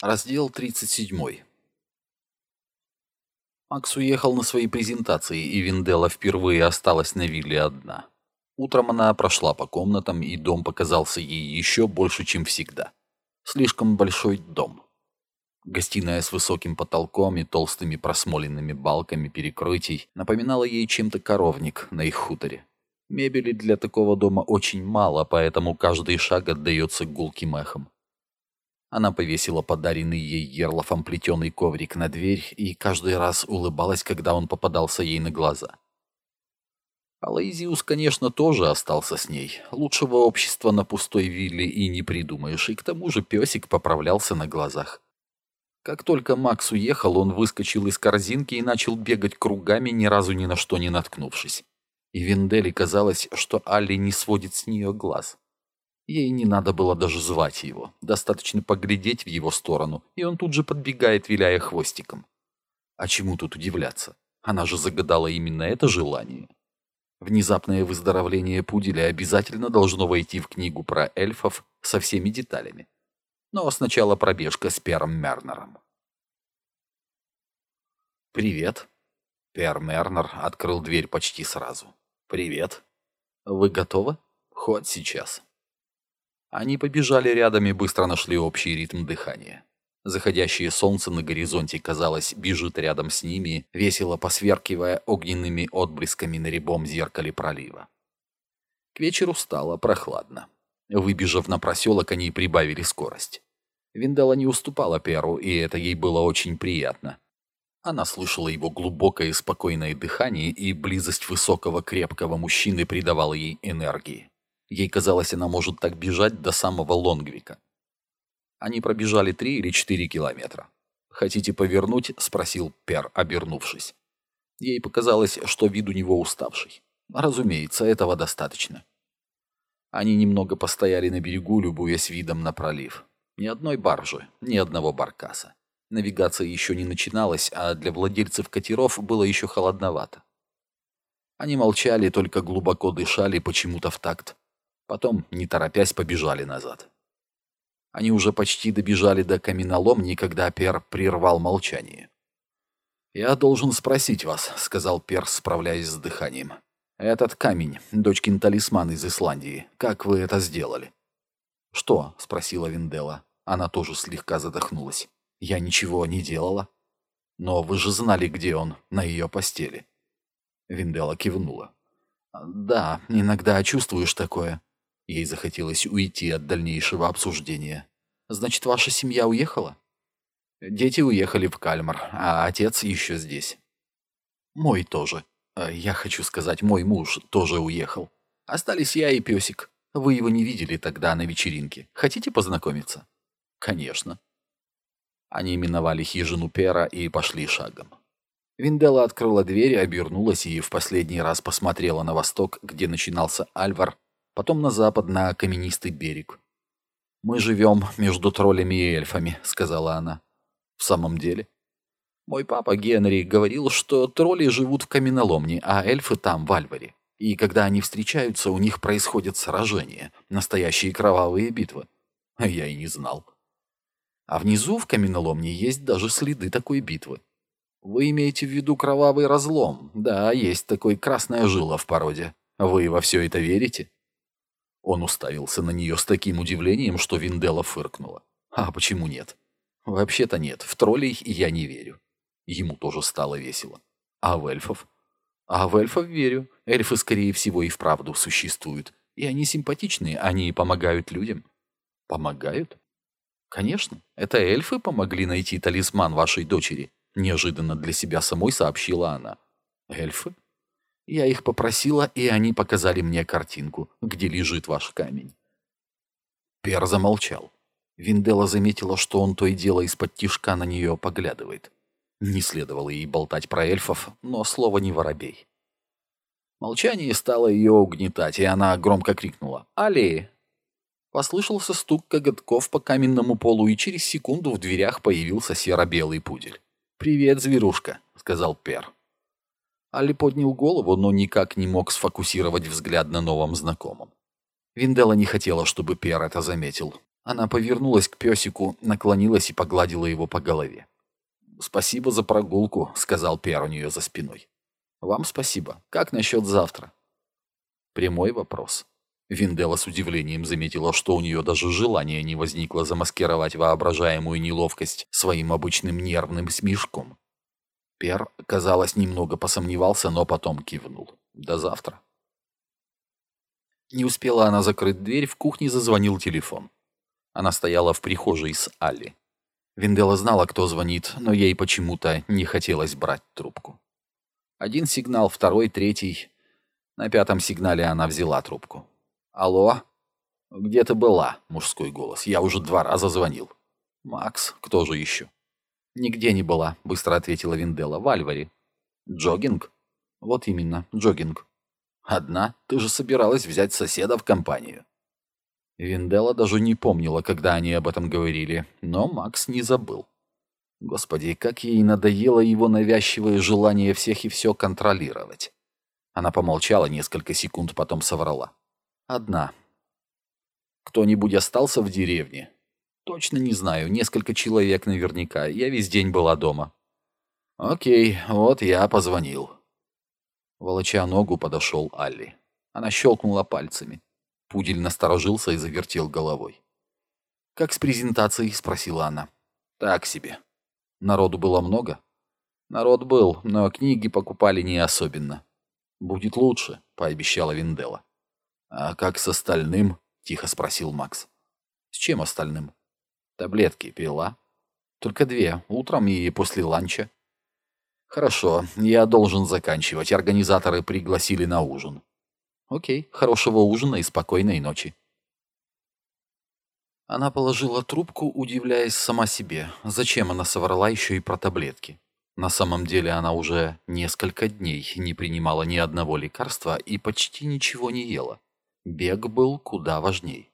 Раздел 37. Макс уехал на свои презентации, и Винделла впервые осталась на вилле одна. Утром она прошла по комнатам, и дом показался ей еще больше, чем всегда. Слишком большой дом. Гостиная с высоким потолком и толстыми просмоленными балками перекрытий напоминала ей чем-то коровник на их хуторе. Мебели для такого дома очень мало, поэтому каждый шаг отдается гулким эхом. Она повесила подаренный ей Ерлофом плетеный коврик на дверь и каждый раз улыбалась, когда он попадался ей на глаза. Алоизиус, конечно, тоже остался с ней. Лучшего общества на пустой вилле и не придумаешь, и к тому же песик поправлялся на глазах. Как только Макс уехал, он выскочил из корзинки и начал бегать кругами, ни разу ни на что не наткнувшись. И Винделле казалось, что Алли не сводит с нее глаз. Ей не надо было даже звать его. Достаточно поглядеть в его сторону, и он тут же подбегает, виляя хвостиком. А чему тут удивляться? Она же загадала именно это желание. Внезапное выздоровление пуделя обязательно должно войти в книгу про эльфов со всеми деталями. Но сначала пробежка с Пером Мернером. «Привет». Пер Мернер открыл дверь почти сразу. «Привет. Вы готовы? Хоть сейчас». Они побежали рядом и быстро нашли общий ритм дыхания. Заходящее солнце на горизонте, казалось, бежит рядом с ними, весело посверкивая огненными отблесками на рябом зеркале пролива. К вечеру стало прохладно. Выбежав на проселок, они прибавили скорость. Винделла не уступала Перу, и это ей было очень приятно. Она слышала его глубокое и спокойное дыхание, и близость высокого крепкого мужчины придавала ей энергии. Ей казалось, она может так бежать до самого Лонгвика. Они пробежали 3 или 4 километра. «Хотите повернуть?» — спросил Пер, обернувшись. Ей показалось, что вид у него уставший. Разумеется, этого достаточно. Они немного постояли на берегу, любуясь видом на пролив. Ни одной баржи, ни одного баркаса. Навигация еще не начиналась, а для владельцев катеров было еще холодновато. Они молчали, только глубоко дышали почему-то в такт. Потом, не торопясь, побежали назад. Они уже почти добежали до каменоломни, когда Пер прервал молчание. «Я должен спросить вас», — сказал Пер, справляясь с дыханием. «Этот камень, дочкин талисман из Исландии, как вы это сделали?» «Что?» — спросила Винделла. Она тоже слегка задохнулась. «Я ничего не делала». «Но вы же знали, где он, на ее постели». Винделла кивнула. «Да, иногда чувствуешь такое». Ей захотелось уйти от дальнейшего обсуждения. «Значит, ваша семья уехала?» «Дети уехали в Кальмар, а отец еще здесь». «Мой тоже. Я хочу сказать, мой муж тоже уехал. Остались я и песик. Вы его не видели тогда на вечеринке. Хотите познакомиться?» «Конечно». Они миновали хижину Пера и пошли шагом. Винделла открыла дверь, обернулась и в последний раз посмотрела на восток, где начинался Альвар, потом на запад, на каменистый берег. «Мы живем между троллями и эльфами», — сказала она. «В самом деле?» «Мой папа Генри говорил, что тролли живут в каменоломне, а эльфы там, в Альваре. И когда они встречаются, у них происходят сражения, настоящие кровавые битвы. А я и не знал. А внизу в каменоломне есть даже следы такой битвы. Вы имеете в виду кровавый разлом? Да, есть такой, красная жила в породе. Вы во все это верите?» Он уставился на нее с таким удивлением, что Винделла фыркнула. «А почему нет?» «Вообще-то нет, в троллей я не верю». Ему тоже стало весело. «А в эльфов?» «А в эльфов верю. Эльфы, скорее всего, и вправду существуют. И они симпатичные, они помогают людям». «Помогают?» «Конечно. Это эльфы помогли найти талисман вашей дочери», — неожиданно для себя самой сообщила она. «Эльфы?» «Я их попросила, и они показали мне картинку, где лежит ваш камень». Пер замолчал. Винделла заметила, что он то и дело из-под тишка на нее поглядывает. Не следовало ей болтать про эльфов, но слово не воробей. Молчание стало ее угнетать, и она громко крикнула «Али!». Послышался стук коготков по каменному полу, и через секунду в дверях появился серо-белый пудель. «Привет, зверушка», — сказал Пер. Алли поднял голову, но никак не мог сфокусировать взгляд на новом знакомом. Винделла не хотела, чтобы Пер это заметил. Она повернулась к песику, наклонилась и погладила его по голове. «Спасибо за прогулку», — сказал Пер у нее за спиной. «Вам спасибо. Как насчет завтра?» Прямой вопрос. Винделла с удивлением заметила, что у нее даже желания не возникло замаскировать воображаемую неловкость своим обычным нервным смешком. Пер, казалось, немного посомневался, но потом кивнул. «До завтра». Не успела она закрыть дверь, в кухне зазвонил телефон. Она стояла в прихожей с Алли. Винделла знала, кто звонит, но ей почему-то не хотелось брать трубку. Один сигнал, второй, третий. На пятом сигнале она взяла трубку. «Алло?» «Где ты была?» — мужской голос. «Я уже 2 раза звонил». «Макс, кто же еще?» «Нигде не была», — быстро ответила Винделла. «В Альваре». «Джогинг?» «Вот именно, джогинг». «Одна? Ты же собиралась взять соседа в компанию». Винделла даже не помнила, когда они об этом говорили, но Макс не забыл. Господи, как ей надоело его навязчивое желание всех и все контролировать. Она помолчала несколько секунд, потом соврала. «Одна». «Кто-нибудь остался в деревне?» «Точно не знаю, несколько человек наверняка, я весь день была дома». «Окей, вот я позвонил». Волоча ногу, подошел Алли. Она щелкнула пальцами. Пудель насторожился и завертел головой. «Как с презентацией?» — спросила она. «Так себе». «Народу было много?» «Народ был, но книги покупали не особенно». «Будет лучше», — пообещала Винделла. «А как с остальным?» — тихо спросил Макс. «С чем остальным?» «Таблетки пила?» «Только 2, утром и после ланча». «Хорошо, я должен заканчивать. Организаторы пригласили на ужин». «Окей, хорошего ужина и спокойной ночи». Она положила трубку, удивляясь сама себе. Зачем она соврала еще и про таблетки? На самом деле она уже несколько дней не принимала ни одного лекарства и почти ничего не ела. Бег был куда важней.